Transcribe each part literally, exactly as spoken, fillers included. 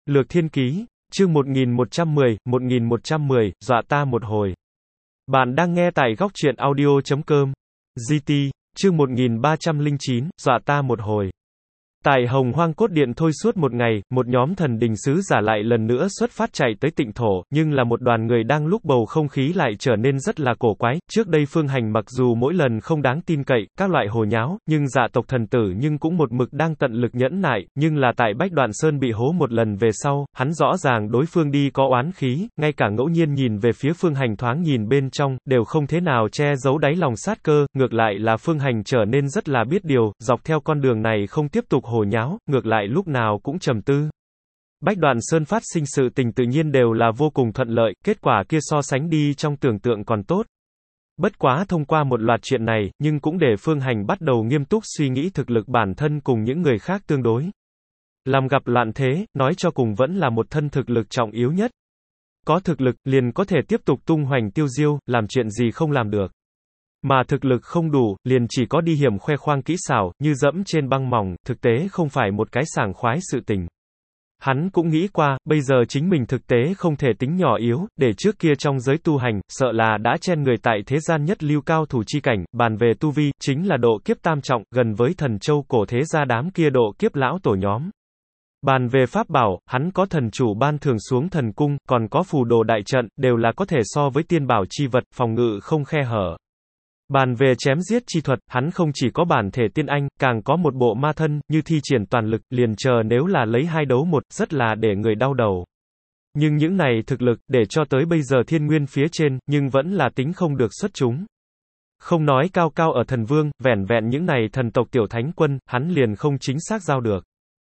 Lược Thiên Ký, chương một nghìn một trăm mười, một nghìn một trăm mười, dọa ta một hồi. Bạn đang nghe tại góc truyện audio chấm com. giê tê, chương một nghìn ba trăm lẻ chín, dọa ta một hồi. Tại Hồng Hoang Cốt Điện thôi suốt một ngày, một nhóm thần đình sứ giả lại lần nữa xuất phát chạy tới Tịnh Thổ, nhưng là một đoàn người đang lúc bầu không khí lại trở nên rất là cổ quái. Trước đây Phương Hành mặc dù mỗi lần không đáng tin cậy, các loại hồ nháo, nhưng Dạ tộc thần tử nhưng cũng một mực đang tận lực nhẫn nại, nhưng là tại Bách Đoạn Sơn bị hố một lần về sau, hắn rõ ràng đối phương đi có oán khí, ngay cả ngẫu nhiên nhìn về phía Phương Hành thoáng nhìn bên trong, đều không thế nào che giấu đáy lòng sát cơ, ngược lại là Phương Hành trở nên rất là biết điều, dọc theo con đường này không tiếp tục hồ nháo, ngược lại lúc nào cũng trầm tư. Bách Đoạn Sơn phát sinh sự tình tự nhiên đều là vô cùng thuận lợi, kết quả kia so sánh đi trong tưởng tượng còn tốt. Bất quá thông qua một loạt chuyện này, nhưng cũng để Phương Hành bắt đầu nghiêm túc suy nghĩ thực lực bản thân cùng những người khác tương đối. Làm gặp loạn thế, nói cho cùng vẫn là một thân thực lực trọng yếu nhất. Có thực lực, liền có thể tiếp tục tung hoành tiêu diêu, làm chuyện gì không làm được. Mà thực lực không đủ, liền chỉ có đi hiểm khoe khoang kỹ xảo, như dẫm trên băng mỏng, thực tế không phải một cái sảng khoái sự tình. Hắn cũng nghĩ qua, bây giờ chính mình thực tế không thể tính nhỏ yếu, để trước kia trong giới tu hành, sợ là đã chen người tại thế gian nhất lưu cao thủ chi cảnh, bàn về tu vi, chính là độ kiếp tam trọng, gần với thần châu cổ thế gia đám kia độ kiếp lão tổ nhóm. Bàn về pháp bảo, hắn có thần chủ ban thường xuống thần cung, còn có phù đồ đại trận, đều là có thể so với tiên bảo chi vật, phòng ngự không khe hở. Bàn về chém giết chi thuật, hắn không chỉ có bản thể tiên anh, càng có một bộ ma thân, như thi triển toàn lực, liền chờ nếu là lấy hai đấu một, rất là để người đau đầu. Nhưng những này thực lực, để cho tới bây giờ thiên nguyên phía trên, nhưng vẫn là tính không được xuất chúng. Không nói cao cao ở thần vương, vẻn vẹn những này thần tộc tiểu thánh quân, hắn liền không chính xác giao được.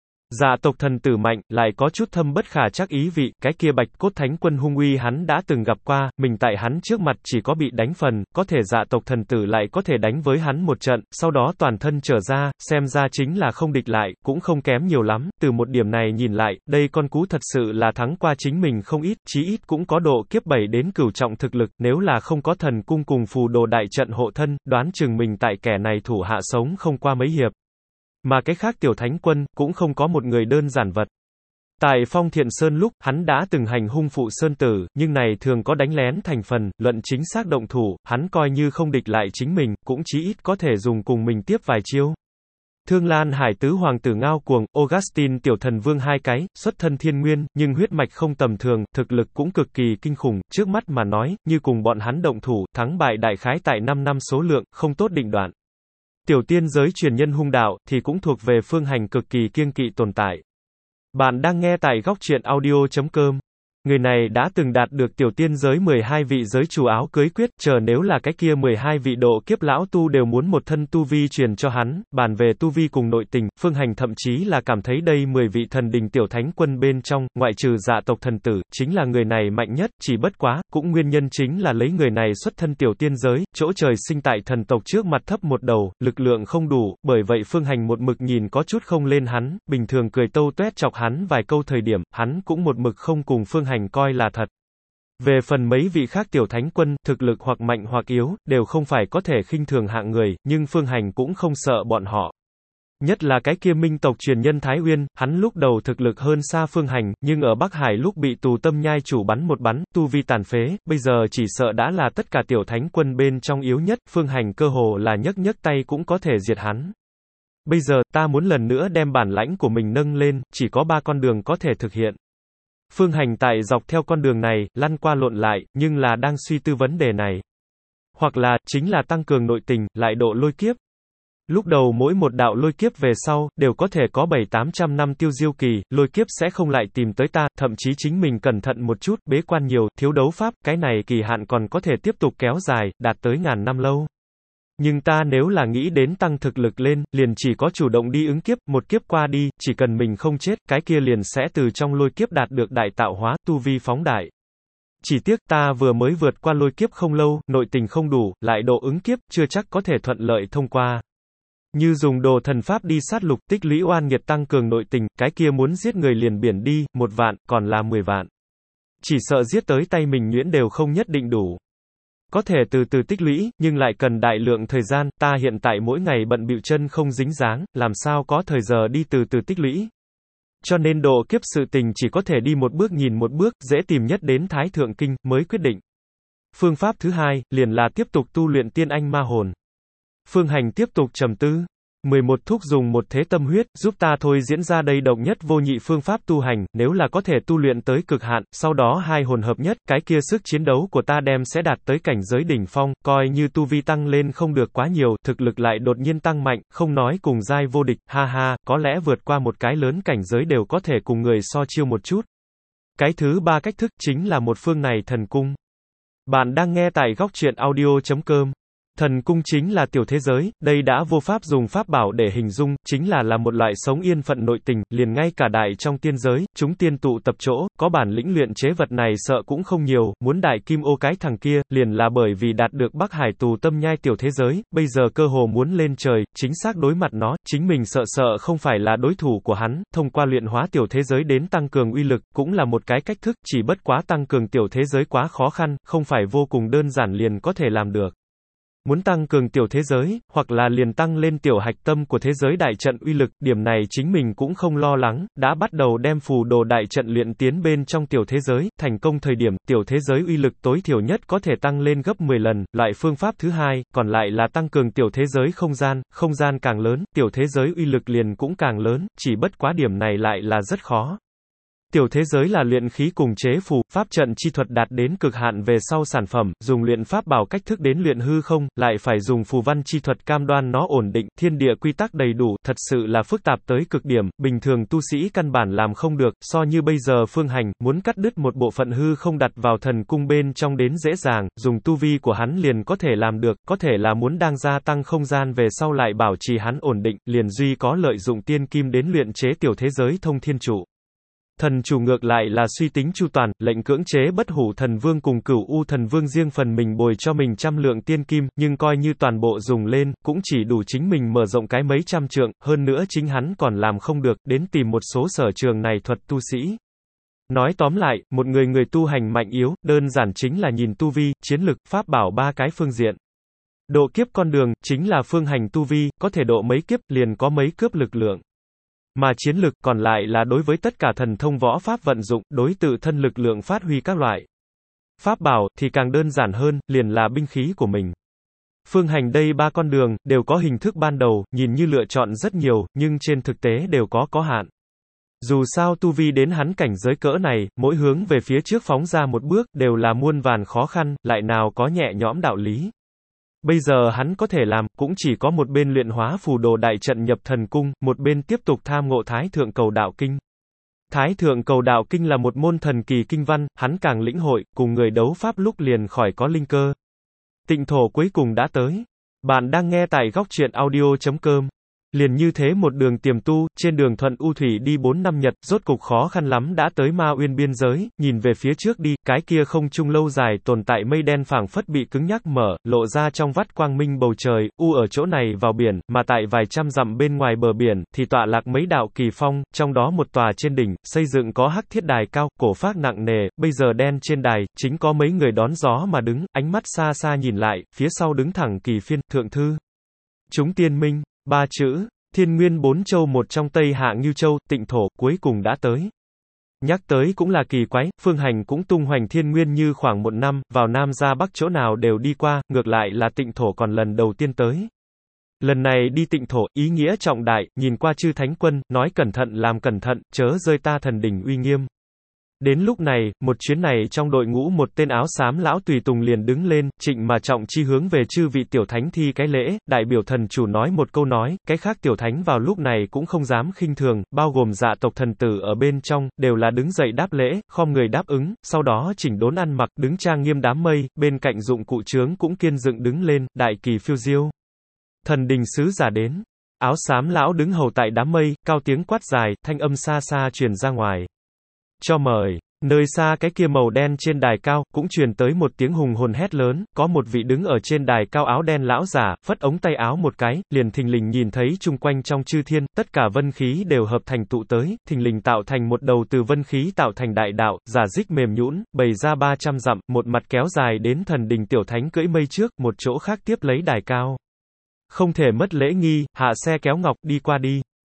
Dạ tộc thần tử mạnh, lại có chút thâm bất khả trắc ý vị, cái kia bạch cốt thánh quân hung uy hắn đã từng gặp qua, mình tại hắn trước mặt chỉ có bị đánh phần, có thể dạ tộc thần tử lại có thể đánh với hắn một trận, sau đó toàn thân trở ra, xem ra chính là không địch lại, cũng không kém nhiều lắm, từ một điểm này nhìn lại, đây con cú thật sự là thắng qua chính mình không ít, chí ít cũng có độ kiếp bảy đến cửu trọng thực lực, nếu là không có thần cung cùng phù đồ đại trận hộ thân, đoán chừng mình tại kẻ này thủ hạ sống không qua mấy hiệp. Mà cái khác tiểu thánh quân, cũng không có một người đơn giản vật. Tại Phong Thiện Sơn lúc, hắn đã từng hành hung phụ Sơn Tử, nhưng này thường có đánh lén thành phần, luận chính xác động thủ, hắn coi như không địch lại chính mình, cũng chí ít có thể dùng cùng mình tiếp vài chiêu. Thương Lan Hải tứ hoàng tử Ngao Cuồng, Augustine tiểu thần vương hai cái, xuất thân thiên nguyên, nhưng huyết mạch không tầm thường, thực lực cũng cực kỳ kinh khủng, trước mắt mà nói, như cùng bọn hắn động thủ, thắng bại đại khái tại năm năm số lượng, không tốt định đoạn. Tiểu tiên giới truyền nhân hung đạo, thì cũng thuộc về Phương Hành cực kỳ kiêng kỵ tồn tại. Bạn đang nghe tại góc truyện audio chấm com. Người này đã từng đạt được tiểu tiên giới mười hai vị giới chủ áo cưới quyết, chờ nếu là cái kia mười hai vị độ kiếp lão tu đều muốn một thân tu vi truyền cho hắn, bàn về tu vi cùng nội tình, Phương Hành thậm chí là cảm thấy đây mười vị thần đình tiểu thánh quân bên trong, ngoại trừ dạ tộc thần tử, chính là người này mạnh nhất, chỉ bất quá, cũng nguyên nhân chính là lấy người này xuất thân tiểu tiên giới, chỗ trời sinh tại thần tộc trước mặt thấp một đầu, lực lượng không đủ, bởi vậy Phương Hành một mực nhìn có chút không lên hắn, bình thường cười tâu tuét chọc hắn vài câu thời điểm, hắn cũng một mực không cùng Phương Hành coi là thật. Về phần mấy vị khác tiểu thánh quân, thực lực hoặc mạnh hoặc yếu, đều không phải có thể khinh thường hạng người, nhưng Phương Hành cũng không sợ bọn họ. Nhất là cái kia minh tộc truyền nhân Thái Uyên, hắn lúc đầu thực lực hơn xa Phương Hành, nhưng ở Bắc Hải lúc bị tù tâm nhai chủ bắn một bắn, tu vi tàn phế, bây giờ chỉ sợ đã là tất cả tiểu thánh quân bên trong yếu nhất, Phương Hành cơ hồ là nhấc nhấc tay cũng có thể diệt hắn. Bây giờ, ta muốn lần nữa đem bản lãnh của mình nâng lên, chỉ có ba con đường có thể thực hiện. Phương Hành tại dọc theo con đường này, lăn qua lộn lại, nhưng là đang suy tư vấn đề này. Hoặc là, chính là tăng cường nội tình, lại độ lôi kiếp. Lúc đầu mỗi một đạo lôi kiếp về sau, đều có thể có bảy tám trăm năm tiêu diêu kỳ, lôi kiếp sẽ không lại tìm tới ta, thậm chí chính mình cẩn thận một chút, bế quan nhiều, thiếu đấu pháp, cái này kỳ hạn còn có thể tiếp tục kéo dài, đạt tới ngàn năm lâu. Nhưng ta nếu là nghĩ đến tăng thực lực lên, liền chỉ có chủ động đi ứng kiếp, một kiếp qua đi, chỉ cần mình không chết, cái kia liền sẽ từ trong lôi kiếp đạt được đại tạo hóa, tu vi phóng đại. Chỉ tiếc ta vừa mới vượt qua lôi kiếp không lâu, nội tình không đủ, lại độ ứng kiếp, chưa chắc có thể thuận lợi thông qua. Như dùng đồ thần pháp đi sát lục, tích lũy oan nghiệt tăng cường nội tình, cái kia muốn giết người liền biển đi, một vạn, còn là mười vạn. Chỉ sợ giết tới tay mình nhuyễn đều không nhất định đủ. Có thể từ từ tích lũy, nhưng lại cần đại lượng thời gian, ta hiện tại mỗi ngày bận bịu chân không dính dáng, làm sao có thời giờ đi từ từ tích lũy. Cho nên độ kiếp sự tình chỉ có thể đi một bước nhìn một bước, dễ tìm nhất đến Thái Thượng Kinh, mới quyết định. Phương pháp thứ hai, liền là tiếp tục tu luyện tiên anh ma hồn. Phương Hành tiếp tục trầm tư. mười một thúc dùng một thế tâm huyết, giúp ta thôi diễn ra đây độc nhất vô nhị phương pháp tu hành, nếu là có thể tu luyện tới cực hạn, sau đó hai hồn hợp nhất, cái kia sức chiến đấu của ta đem sẽ đạt tới cảnh giới đỉnh phong, coi như tu vi tăng lên không được quá nhiều, thực lực lại đột nhiên tăng mạnh, không nói cùng giai vô địch, ha ha, có lẽ vượt qua một cái lớn cảnh giới đều có thể cùng người so chiêu một chút. Cái thứ ba cách thức, chính là một phương này thần cung. Bạn đang nghe tại góc truyện audio chấm com. Thần cung chính là tiểu thế giới, đây đã vô pháp dùng pháp bảo để hình dung, chính là là một loại sống yên phận nội tình, liền ngay cả đại trong tiên giới, chúng tiên tụ tập chỗ, có bản lĩnh luyện chế vật này sợ cũng không nhiều, muốn đại kim ô cái thằng kia, liền là bởi vì đạt được Bắc Hải tù tâm nhai tiểu thế giới, bây giờ cơ hồ muốn lên trời, chính xác đối mặt nó, chính mình sợ sợ không phải là đối thủ của hắn, thông qua luyện hóa tiểu thế giới đến tăng cường uy lực, cũng là một cái cách thức, chỉ bất quá tăng cường tiểu thế giới quá khó khăn, không phải vô cùng đơn giản liền có thể làm được. Muốn tăng cường tiểu thế giới, hoặc là liền tăng lên tiểu hạch tâm của thế giới đại trận uy lực, điểm này chính mình cũng không lo lắng, đã bắt đầu đem phù đồ đại trận luyện tiến bên trong tiểu thế giới, thành công thời điểm, tiểu thế giới uy lực tối thiểu nhất có thể tăng lên gấp mười lần, loại phương pháp thứ hai, còn lại là tăng cường tiểu thế giới không gian, không gian càng lớn, tiểu thế giới uy lực liền cũng càng lớn, chỉ bất quá điểm này lại là rất khó. Tiểu thế giới là luyện khí cùng chế phù, pháp trận chi thuật đạt đến cực hạn về sau sản phẩm, dùng luyện pháp bảo cách thức đến luyện hư không, lại phải dùng phù văn chi thuật cam đoan nó ổn định, thiên địa quy tắc đầy đủ, thật sự là phức tạp tới cực điểm, bình thường tu sĩ căn bản làm không được, so như bây giờ Phương Hành, muốn cắt đứt một bộ phận hư không đặt vào thần cung bên trong đến dễ dàng, dùng tu vi của hắn liền có thể làm được, có thể là muốn đang gia tăng không gian về sau lại bảo trì hắn ổn định, liền duy có lợi dụng tiên kim đến luyện chế tiểu thế giới thông thiên trụ. Thần chủ ngược lại là suy tính chu toàn, lệnh cưỡng chế bất hủ thần vương cùng cửu u thần vương riêng phần mình bồi cho mình trăm lượng tiên kim, nhưng coi như toàn bộ dùng lên, cũng chỉ đủ chính mình mở rộng cái mấy trăm trượng, hơn nữa chính hắn còn làm không được, đến tìm một số sở trường này thuật tu sĩ. Nói tóm lại, một người người tu hành mạnh yếu, đơn giản chính là nhìn tu vi, chiến lực, pháp bảo ba cái phương diện. Độ kiếp con đường, chính là phương hành tu vi, có thể độ mấy kiếp, liền có mấy cướp lực lượng. Mà chiến lực còn lại là đối với tất cả thần thông võ pháp vận dụng, đối tự thân lực lượng phát huy các loại. Pháp bảo, thì càng đơn giản hơn, liền là binh khí của mình. Phương hành đây ba con đường, đều có hình thức ban đầu, nhìn như lựa chọn rất nhiều, nhưng trên thực tế đều có có hạn. Dù sao tu vi đến hắn cảnh giới cỡ này, mỗi hướng về phía trước phóng ra một bước, đều là muôn vàn khó khăn, lại nào có nhẹ nhõm đạo lý. Bây giờ hắn có thể làm, cũng chỉ có một bên luyện hóa phù đồ đại trận nhập thần cung, một bên tiếp tục tham ngộ Thái Thượng Cầu Đạo Kinh. Thái Thượng Cầu Đạo Kinh là một môn thần kỳ kinh văn, hắn càng lĩnh hội, cùng người đấu pháp lúc liền khỏi có linh cơ. Tịnh thổ cuối cùng đã tới. Bạn đang nghe tại góc truyện audio chấm com. Liền như thế một đường tiềm tu, trên đường thuận u thủy đi bốn năm nhật, rốt cục khó khăn lắm đã tới Ma Uyên biên giới, nhìn về phía trước đi, cái kia không trung lâu dài tồn tại mây đen phảng phất bị cứng nhắc mở, lộ ra trong vắt quang minh bầu trời, u ở chỗ này vào biển, mà tại vài trăm dặm bên ngoài bờ biển, thì tọa lạc mấy đạo kỳ phong, trong đó một tòa trên đỉnh, xây dựng có hắc thiết đài cao, cổ phác nặng nề, bây giờ đen trên đài, chính có mấy người đón gió mà đứng, ánh mắt xa xa nhìn lại, phía sau đứng thẳng Kỳ Phiên, Thượng Thư. Chúng tiên minh, ba chữ. Thiên nguyên bốn châu một trong Tây Hạ Ngưu Châu, Tịnh thổ, cuối cùng đã tới. Nhắc tới cũng là kỳ quái, Phương Hành cũng tung hoành thiên nguyên như khoảng một năm, vào Nam ra Bắc chỗ nào đều đi qua, ngược lại là Tịnh thổ còn lần đầu tiên tới. Lần này đi Tịnh thổ, ý nghĩa trọng đại, nhìn qua chư thánh quân, nói cẩn thận làm cẩn thận, chớ rơi ta thần đỉnh uy nghiêm. Đến lúc này, một chuyến này trong đội ngũ một tên áo xám lão tùy tùng liền đứng lên, trịnh mà trọng chi hướng về chư vị tiểu thánh thi cái lễ, đại biểu thần chủ nói một câu nói, cái khác tiểu thánh vào lúc này cũng không dám khinh thường, bao gồm dạ tộc thần tử ở bên trong, đều là đứng dậy đáp lễ, khom người đáp ứng, sau đó chỉnh đốn ăn mặc, đứng trang nghiêm đám mây, bên cạnh dụng cụ trướng cũng kiên dựng đứng lên, đại kỳ phiêu diêu. Thần đình sứ giả đến, áo xám lão đứng hầu tại đám mây, cao tiếng quát dài, thanh âm xa xa truyền ra ngoài. Cho mời, nơi xa cái kia màu đen trên đài cao, cũng truyền tới một tiếng hùng hồn hét lớn, có một vị đứng ở trên đài cao áo đen lão giả, phất ống tay áo một cái, liền thình lình nhìn thấy chung quanh trong chư thiên, tất cả vân khí đều hợp thành tụ tới, thình lình tạo thành một đầu từ vân khí tạo thành đại đạo, giả dích mềm nhũn, bày ra ba trăm dặm, một mặt kéo dài đến thần đình tiểu thánh cưỡi mây trước, một chỗ khác tiếp lấy đài cao. Không thể mất lễ nghi, hạ xe kéo ngọc, đi qua đi.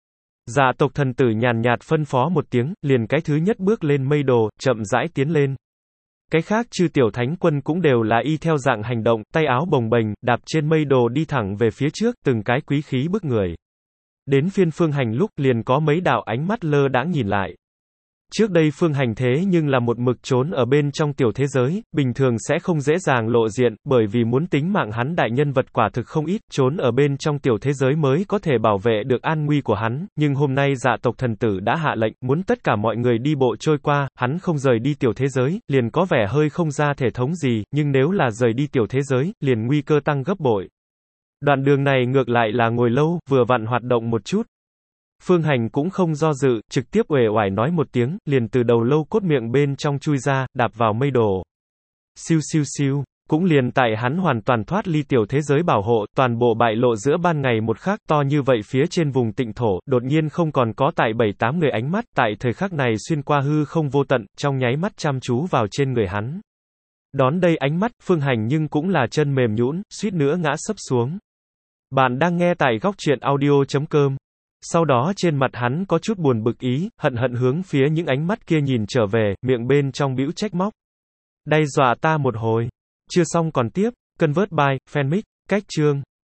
Dạ tộc thần tử nhàn nhạt phân phó một tiếng, liền cái thứ nhất bước lên mây đồ, chậm rãi tiến lên. Cái khác chư tiểu thánh quân cũng đều là y theo dạng hành động, tay áo bồng bềnh, đạp trên mây đồ đi thẳng về phía trước, từng cái quý khí bức người. Đến phiên Phương Hành lúc, liền có mấy đạo ánh mắt lơ đãng nhìn lại. Trước đây Phương Hành thế nhưng là một mực trốn ở bên trong tiểu thế giới, bình thường sẽ không dễ dàng lộ diện, bởi vì muốn tính mạng hắn đại nhân vật quả thực không ít, trốn ở bên trong tiểu thế giới mới có thể bảo vệ được an nguy của hắn, nhưng hôm nay dạ tộc thần tử đã hạ lệnh, muốn tất cả mọi người đi bộ trôi qua, hắn không rời đi tiểu thế giới, liền có vẻ hơi không ra thể thống gì, nhưng nếu là rời đi tiểu thế giới, liền nguy cơ tăng gấp bội. Đoạn đường này ngược lại là ngồi lâu, vừa vặn hoạt động một chút. Phương Hành cũng không do dự, trực tiếp uể oải nói một tiếng, liền từ đầu lâu cốt miệng bên trong chui ra, đạp vào mây đồ. Siêu siêu siêu, cũng liền tại hắn hoàn toàn thoát ly tiểu thế giới bảo hộ, toàn bộ bại lộ giữa ban ngày một khắc to như vậy phía trên vùng tịnh thổ, đột nhiên không còn có tại bảy tám người ánh mắt, tại thời khắc này xuyên qua hư không vô tận, trong nháy mắt chăm chú vào trên người hắn. Đón đây ánh mắt, Phương Hành nhưng cũng là chân mềm nhũn, suýt nữa ngã sấp xuống. Bạn đang nghe tại góc truyện audio chấm com. Sau đó trên mặt hắn có chút buồn bực ý, hận hận hướng phía những ánh mắt kia nhìn trở về, miệng bên trong bĩu trách móc. Đày dọa ta một hồi. Chưa xong còn tiếp, convert by, fanmic, cách chương.